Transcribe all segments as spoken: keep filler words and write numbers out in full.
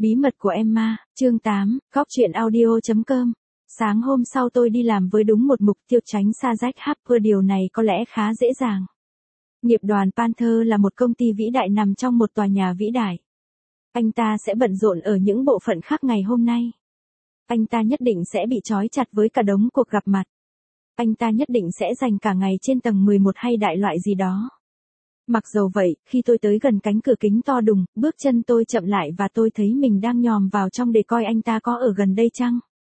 Bí mật của Emma, chương tám, góc truyện audio chấm com. Sáng hôm sau tôi đi làm với đúng một mục tiêu tránh xa Jack Harper, điều này có lẽ khá dễ dàng. Nghiệp đoàn Panther là một công ty vĩ đại nằm trong một tòa nhà vĩ đại. Anh ta sẽ bận rộn ở những bộ phận khác ngày hôm nay. Anh ta nhất định sẽ bị trói chặt với cả đống cuộc gặp mặt. Anh ta nhất định sẽ dành cả ngày trên tầng mười một hay đại loại gì đó. Mặc dầu vậy, khi tôi tới gần cánh cửa kính to đùng, bước chân tôi chậm lại và tôi thấy mình đang nhòm vào trong để coi anh ta có ở gần đây chăng.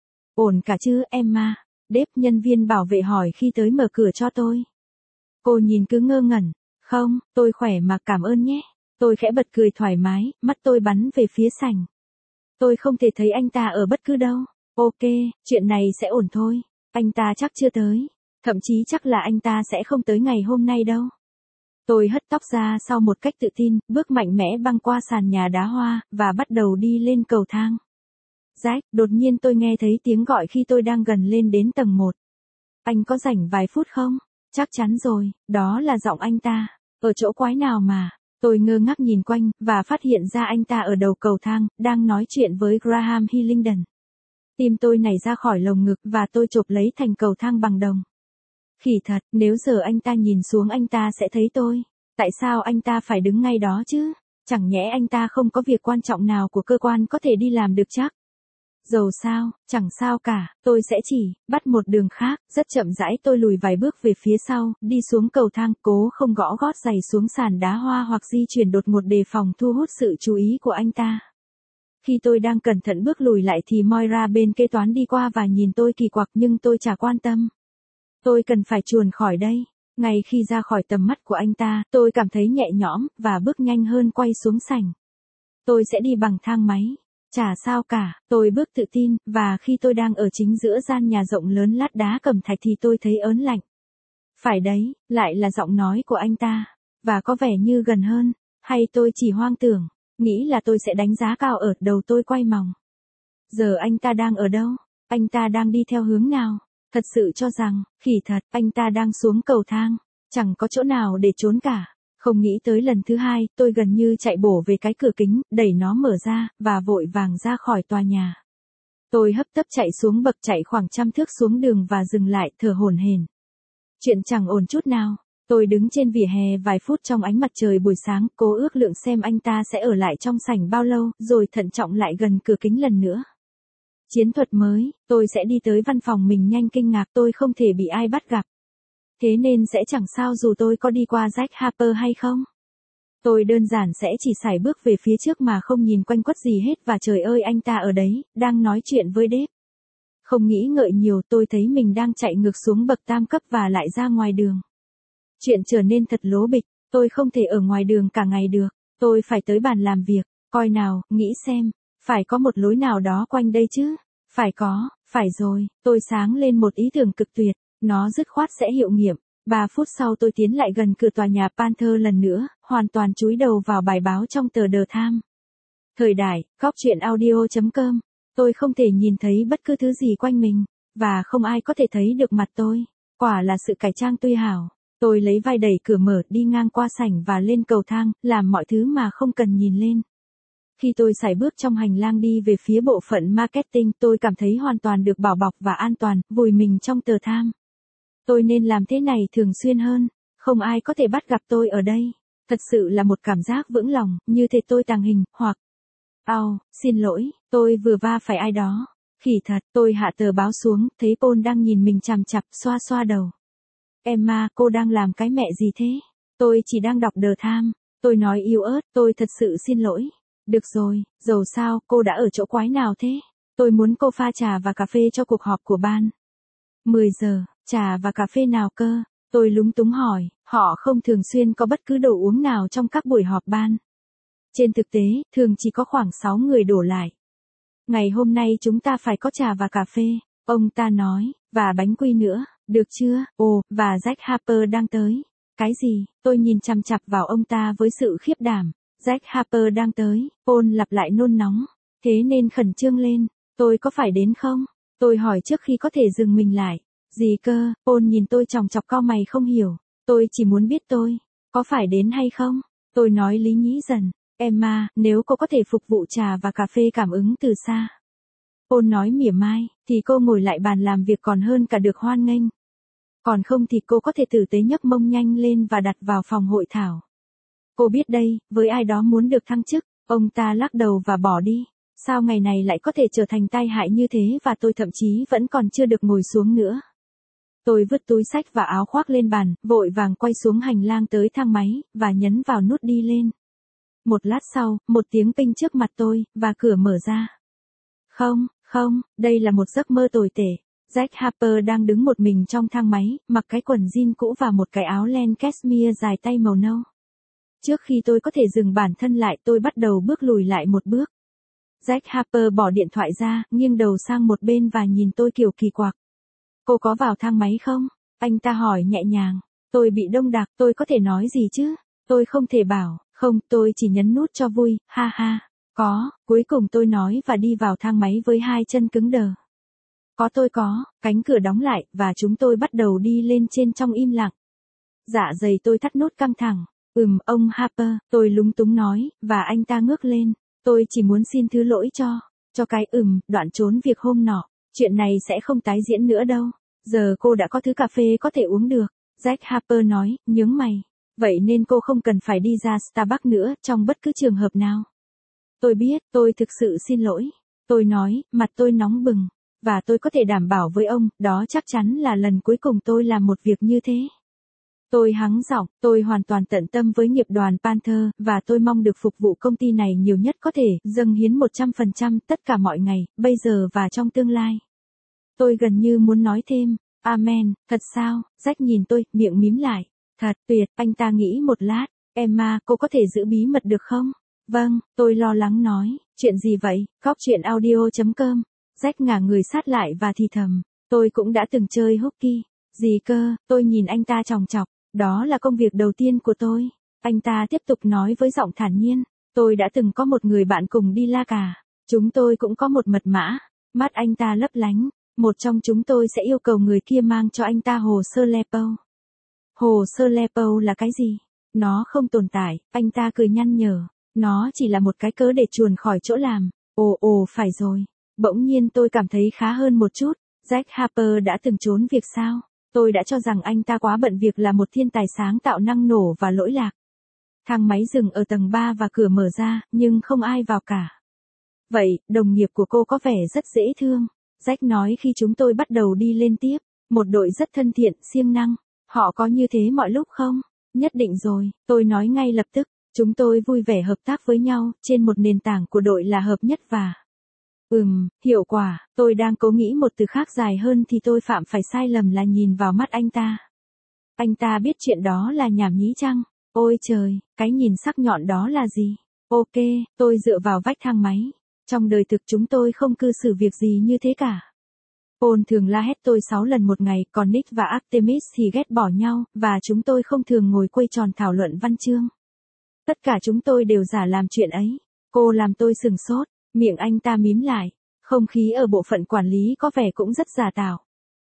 Ổn cả chứ, Emma? Dave, nhân viên bảo vệ hỏi khi tới mở cửa cho tôi. Cô nhìn cứ ngơ ngẩn. Không, tôi khỏe mà, cảm ơn nhé. Tôi khẽ bật cười thoải mái, mắt tôi bắn về phía sảnh. Tôi không thể thấy anh ta ở bất cứ đâu. Ok, chuyện này sẽ ổn thôi. Anh ta chắc chưa tới. Thậm chí chắc là anh ta sẽ không tới ngày hôm nay đâu. Tôi hất tóc ra sau một cách tự tin, bước mạnh mẽ băng qua sàn nhà đá hoa, và bắt đầu đi lên cầu thang. Jack, đột nhiên tôi nghe thấy tiếng gọi khi tôi đang gần lên đến tầng một. Anh có rảnh vài phút không? Chắc chắn rồi, đó là giọng anh ta. Ở chỗ quái nào mà? Tôi ngơ ngác nhìn quanh, và phát hiện ra anh ta ở đầu cầu thang, đang nói chuyện với Graham Hillingdon. Tim tôi nảy ra khỏi lồng ngực và tôi chộp lấy thành cầu thang bằng đồng. Khỉ thật, nếu giờ anh ta nhìn xuống anh ta sẽ thấy tôi. Tại sao anh ta phải đứng ngay đó chứ? Chẳng nhẽ anh ta không có việc quan trọng nào của cơ quan có thể đi làm được chắc? Dầu sao, chẳng sao cả, tôi sẽ chỉ bắt một đường khác. Rất chậm rãi tôi lùi vài bước về phía sau, đi xuống cầu thang, cố không gõ gót giày xuống sàn đá hoa hoặc di chuyển đột ngột đề phòng thu hút sự chú ý của anh ta. Khi tôi đang cẩn thận bước lùi lại thì Moira bên kế toán đi qua và nhìn tôi kỳ quặc, nhưng tôi chả quan tâm. Tôi cần phải chuồn khỏi đây. Ngay khi ra khỏi tầm mắt của anh ta, tôi cảm thấy nhẹ nhõm, và bước nhanh hơn quay xuống sảnh. Tôi sẽ đi bằng thang máy. Chả sao cả, tôi bước tự tin, và khi tôi đang ở chính giữa gian nhà rộng lớn lát đá cẩm thạch thì tôi thấy ớn lạnh. Phải đấy, lại là giọng nói của anh ta, và có vẻ như gần hơn, hay tôi chỉ hoang tưởng, nghĩ là tôi sẽ đánh giá cao ở đầu tôi quay mòng. Giờ anh ta đang ở đâu? Anh ta đang đi theo hướng nào? Thật sự cho rằng, khỉ thật, anh ta đang xuống cầu thang, chẳng có chỗ nào để trốn cả. Không nghĩ tới lần thứ hai, tôi gần như chạy bổ về cái cửa kính, đẩy nó mở ra, và vội vàng ra khỏi tòa nhà. Tôi hấp tấp chạy xuống bậc, chạy khoảng trăm thước xuống đường và dừng lại, thở hổn hển. Chuyện chẳng ổn chút nào. Tôi đứng trên vỉa hè vài phút trong ánh mặt trời buổi sáng, cố ước lượng xem anh ta sẽ ở lại trong sảnh bao lâu, rồi thận trọng lại gần cửa kính lần nữa. Chiến thuật mới, tôi sẽ đi tới văn phòng mình nhanh, kinh ngạc tôi không thể bị ai bắt gặp. Thế nên sẽ chẳng sao dù tôi có đi qua Jack Harper hay không. Tôi đơn giản sẽ chỉ sải bước về phía trước mà không nhìn quanh quất gì hết, và trời ơi, anh ta ở đấy, đang nói chuyện với Dave. Không nghĩ ngợi nhiều, tôi thấy mình đang chạy ngược xuống bậc tam cấp và lại ra ngoài đường. Chuyện trở nên thật lố bịch, tôi không thể ở ngoài đường cả ngày được, tôi phải tới bàn làm việc, coi nào, nghĩ xem, phải có một lối nào đó quanh đây chứ, phải có, phải rồi, tôi sáng lên một ý tưởng cực tuyệt. Nó dứt khoát sẽ hiệu nghiệm. Ba phút sau tôi tiến lại gần cửa tòa nhà Panther lần nữa, hoàn toàn chúi đầu vào bài báo trong tờ The Times. Thời đại, góc truyện audio chấm com. Tôi không thể nhìn thấy bất cứ thứ gì quanh mình, và không ai có thể thấy được mặt tôi. Quả là sự cải trang tuy hảo. Tôi lấy vai đẩy cửa mở, đi ngang qua sảnh và lên cầu thang, làm mọi thứ mà không cần nhìn lên. Khi tôi sải bước trong hành lang đi về phía bộ phận marketing, tôi cảm thấy hoàn toàn được bảo bọc và an toàn, vùi mình trong tờ Times. Tôi nên làm thế này thường xuyên hơn, không ai có thể bắt gặp tôi ở đây. Thật sự là một cảm giác vững lòng, như thể tôi tàng hình, hoặc... Ao, xin lỗi, tôi vừa va phải ai đó. Khỉ thật, tôi hạ tờ báo xuống, thấy Paul đang nhìn mình chằm chằm, xoa xoa đầu. Emma, cô đang làm cái mẹ gì thế? Tôi chỉ đang đọc The Times. Tôi nói yếu ớt, tôi thật sự xin lỗi. Được rồi, dầu sao, cô đã ở chỗ quái nào thế? Tôi muốn cô pha trà và cà phê cho cuộc họp của ban. mười giờ. Trà và cà phê nào cơ? Tôi lúng túng hỏi, họ không thường xuyên có bất cứ đồ uống nào trong các buổi họp ban. Trên thực tế, thường chỉ có khoảng sáu người đổ lại. Ngày hôm nay chúng ta phải có trà và cà phê, ông ta nói, và bánh quy nữa, được chưa? Ồ, và Jack Harper đang tới. Cái gì? Tôi nhìn chằm chằm vào ông ta với sự khiếp đảm. Jack Harper đang tới, Paul lặp lại nôn nóng. Thế nên khẩn trương lên, tôi có phải đến không? Tôi hỏi trước khi có thể dừng mình lại. Gì cơ? Paul nhìn tôi chòng chọc cau mày không hiểu. Tôi chỉ muốn biết tôi có phải đến hay không. Tôi nói lý nhí dần. Emma, nếu cô có thể phục vụ trà và cà phê cảm ứng từ xa. Paul nói mỉa mai, thì cô ngồi lại bàn làm việc còn hơn cả được hoan nghênh. Còn không thì cô có thể tử tế nhấc mông nhanh lên và đặt vào phòng hội thảo. Cô biết đây, với ai đó muốn được thăng chức, ông ta lắc đầu và bỏ đi. Sao ngày này lại có thể trở thành tai hại như thế và tôi thậm chí vẫn còn chưa được ngồi xuống nữa. Tôi vứt túi xách và áo khoác lên bàn, vội vàng quay xuống hành lang tới thang máy, và nhấn vào nút đi lên. Một lát sau, một tiếng ping trước mặt tôi, và cửa mở ra. Không, không, đây là một giấc mơ tồi tệ. Jack Harper đang đứng một mình trong thang máy, mặc cái quần jean cũ và một cái áo len cashmere dài tay màu nâu. Trước khi tôi có thể dừng bản thân lại, tôi bắt đầu bước lùi lại một bước. Jack Harper bỏ điện thoại ra, nghiêng đầu sang một bên và nhìn tôi kiểu kỳ quặc. Cô có vào thang máy không? Anh ta hỏi nhẹ nhàng. Tôi bị đông đặc, tôi có thể nói gì chứ? Tôi không thể bảo, không, tôi chỉ nhấn nút cho vui, ha ha. Có, cuối cùng tôi nói và đi vào thang máy với hai chân cứng đờ. Có tôi có, cánh cửa đóng lại, và chúng tôi bắt đầu đi lên trên trong im lặng. Dạ dày tôi thắt nút căng thẳng. Ừm, ông Harper, tôi lúng túng nói, và anh ta ngước lên. Tôi chỉ muốn xin thứ lỗi cho, cho cái ừm, đoạn trốn việc hôm nọ. Chuyện này sẽ không tái diễn nữa đâu. Giờ cô đã có thứ cà phê có thể uống được. Jack Harper nói, nhướng mày. Vậy nên cô không cần phải đi ra Starbucks nữa, trong bất cứ trường hợp nào. Tôi biết, tôi thực sự xin lỗi. Tôi nói, mặt tôi nóng bừng. Và tôi có thể đảm bảo với ông, đó chắc chắn là lần cuối cùng tôi làm một việc như thế. Tôi hắng giọng, tôi hoàn toàn tận tâm với nghiệp đoàn Panther, và tôi mong được phục vụ công ty này nhiều nhất có thể, dâng hiến một trăm phần trăm tất cả mọi ngày, bây giờ và trong tương lai. Tôi gần như muốn nói thêm, amen, thật sao? Jack nhìn tôi, miệng mím lại. Thật tuyệt, anh ta nghĩ một lát. Emma, cô có thể giữ bí mật được không? Vâng, tôi lo lắng nói, chuyện gì vậy? Góc chuyện audio chấm com. Jack ngả người sát lại và thì thầm, tôi cũng đã từng chơi hockey. Gì cơ? Tôi nhìn anh ta chòng chọc. Đó là công việc đầu tiên của tôi. Anh ta tiếp tục nói với giọng thản nhiên. Tôi đã từng có một người bạn cùng đi la cà. Chúng tôi cũng có một mật mã. Mắt anh ta lấp lánh. Một trong chúng tôi sẽ yêu cầu người kia mang cho anh ta hồ sơ Lepo. Hồ sơ Lepo là cái gì? Nó không tồn tại, anh ta cười nhăn nhở. Nó chỉ là một cái cớ để chuồn khỏi chỗ làm. Ồ ồ phải rồi. Bỗng nhiên tôi cảm thấy khá hơn một chút. Jack Harper đã từng trốn việc sao? Tôi đã cho rằng anh ta quá bận việc là một thiên tài sáng tạo năng nổ và lỗi lạc. Thang máy dừng ở tầng ba và cửa mở ra, nhưng không ai vào cả. Vậy, đồng nghiệp của cô có vẻ rất dễ thương. Jack nói khi chúng tôi bắt đầu đi lên tiếp. Một đội rất thân thiện, siêng năng. Họ có như thế mọi lúc không? Nhất định rồi, tôi nói ngay lập tức. Chúng tôi vui vẻ hợp tác với nhau, trên một nền tảng của đội là hợp nhất và... Ừm, hiệu quả, tôi đang cố nghĩ một từ khác dài hơn thì tôi phạm phải sai lầm là nhìn vào mắt anh ta. Anh ta biết chuyện đó là nhảm nhí chăng? Ôi trời, cái nhìn sắc nhọn đó là gì? Ok, tôi dựa vào vách thang máy. Trong đời thực chúng tôi không cư xử việc gì như thế cả. Paul thường la hét tôi sáu lần một ngày, còn Nick và Artemis thì ghét bỏ nhau, và chúng tôi không thường ngồi quây tròn thảo luận văn chương. Tất cả chúng tôi đều giả làm chuyện ấy. Cô làm tôi sừng sốt. Miệng anh ta mím lại, không khí ở bộ phận quản lý có vẻ cũng rất giả tạo.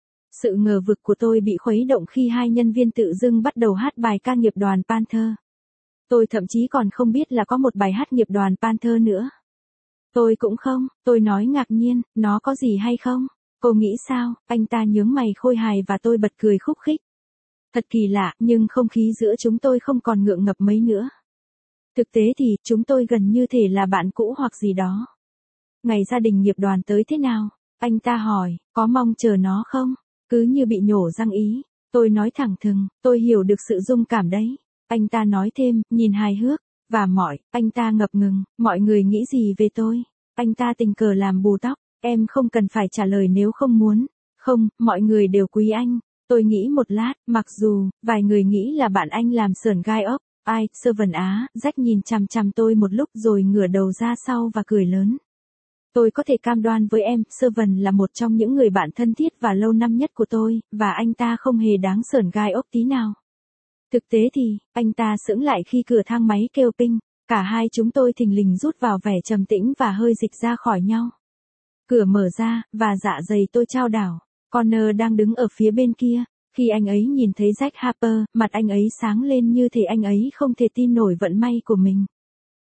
Sự ngờ vực của tôi bị khuấy động khi hai nhân viên tự dưng bắt đầu hát bài ca nghiệp đoàn Panther. Tôi thậm chí còn không biết là có một bài hát nghiệp đoàn Panther nữa. Tôi cũng không, tôi nói ngạc nhiên, nó có gì hay không? Cô nghĩ sao? Anh ta nhướng mày khôi hài và tôi bật cười khúc khích. Thật kỳ lạ, nhưng không khí giữa chúng tôi không còn ngượng ngập mấy nữa. Thực tế thì, chúng tôi gần như thể là bạn cũ hoặc gì đó. Ngày gia đình nghiệp đoàn tới thế nào? Anh ta hỏi, có mong chờ nó không? Cứ như bị nhổ răng ý. Tôi nói thẳng thừng, tôi hiểu được sự dung cảm đấy. Anh ta nói thêm, nhìn hài hước. Và mọi, anh ta ngập ngừng, mọi người nghĩ gì về tôi? Anh ta tình cờ làm bù tóc, em không cần phải trả lời nếu không muốn. Không, mọi người đều quý anh. Tôi nghĩ một lát, mặc dù, vài người nghĩ là bạn anh làm sởn gai ốc. Ai, Sơ Vân Á, Jack nhìn chằm chằm tôi một lúc rồi ngửa đầu ra sau và cười lớn. Tôi có thể cam đoan với em, Sơ Vân là một trong những người bạn thân thiết và lâu năm nhất của tôi, và anh ta không hề đáng sởn gai ốc tí nào. Thực tế thì, anh ta sững lại khi cửa thang máy kêu ping, cả hai chúng tôi thình lình rút vào vẻ trầm tĩnh và hơi dịch ra khỏi nhau. Cửa mở ra, và dạ dày tôi chao đảo. Connor đang đứng ở phía bên kia. Khi anh ấy nhìn thấy Jack Harper, mặt anh ấy sáng lên như thể anh ấy không thể tin nổi vận may của mình.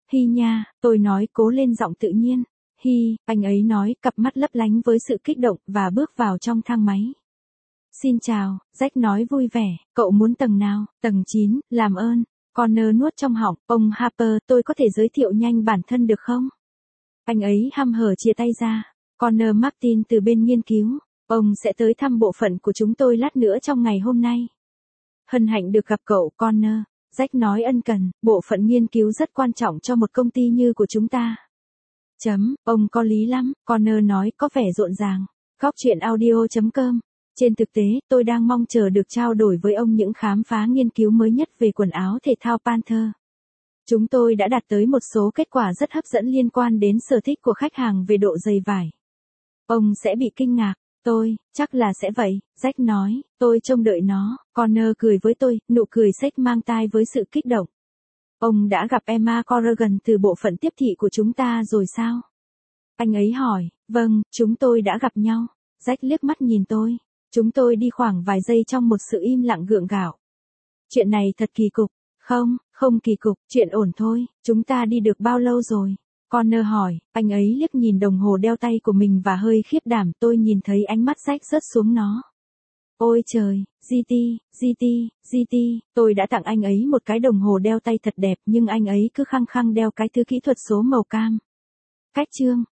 Hi nha, tôi nói cố lên giọng tự nhiên. Hi, anh ấy nói, cặp mắt lấp lánh với sự kích động và bước vào trong thang máy. Xin chào, Jack nói vui vẻ, cậu muốn tầng nào? Tầng chín, làm ơn. Connor nuốt trong họng, ông Harper, tôi có thể giới thiệu nhanh bản thân được không? Anh ấy hăm hở chia tay ra. Connor Martin từ bên nghiên cứu. Ông sẽ tới thăm bộ phận của chúng tôi lát nữa trong ngày hôm nay. Hân hạnh được gặp cậu, Connor. Jack nói ân cần, bộ phận nghiên cứu rất quan trọng cho một công ty như của chúng ta. Chấm, ông có lý lắm, Connor nói có vẻ rộn ràng. Góc chuyện audio chấm com. Trên thực tế, tôi đang mong chờ được trao đổi với ông những khám phá nghiên cứu mới nhất về quần áo thể thao Panther. Chúng tôi đã đạt tới một số kết quả rất hấp dẫn liên quan đến sở thích của khách hàng về độ dày vải. Ông sẽ bị kinh ngạc. Tôi, chắc là sẽ vậy, Jack nói, tôi trông đợi nó. Connor cười với tôi, nụ cười xếch mang tai với sự kích động. Ông đã gặp Emma Corrigan từ bộ phận tiếp thị của chúng ta rồi sao? Anh ấy hỏi, vâng, chúng tôi đã gặp nhau. Jack liếc mắt nhìn tôi. Chúng tôi đi khoảng vài giây trong một sự im lặng gượng gạo. Chuyện này thật kỳ cục. Không, không kỳ cục, chuyện ổn thôi. Chúng ta đi được bao lâu rồi? Connor hỏi, anh ấy liếc nhìn đồng hồ đeo tay của mình và hơi khiếp đảm. Tôi nhìn thấy ánh mắt Jack rớt xuống nó. Ôi trời, giê tê, giê tê, giê tê, tôi đã tặng anh ấy một cái đồng hồ đeo tay thật đẹp nhưng anh ấy cứ khăng khăng đeo cái thứ kỹ thuật số màu cam. Cách chương.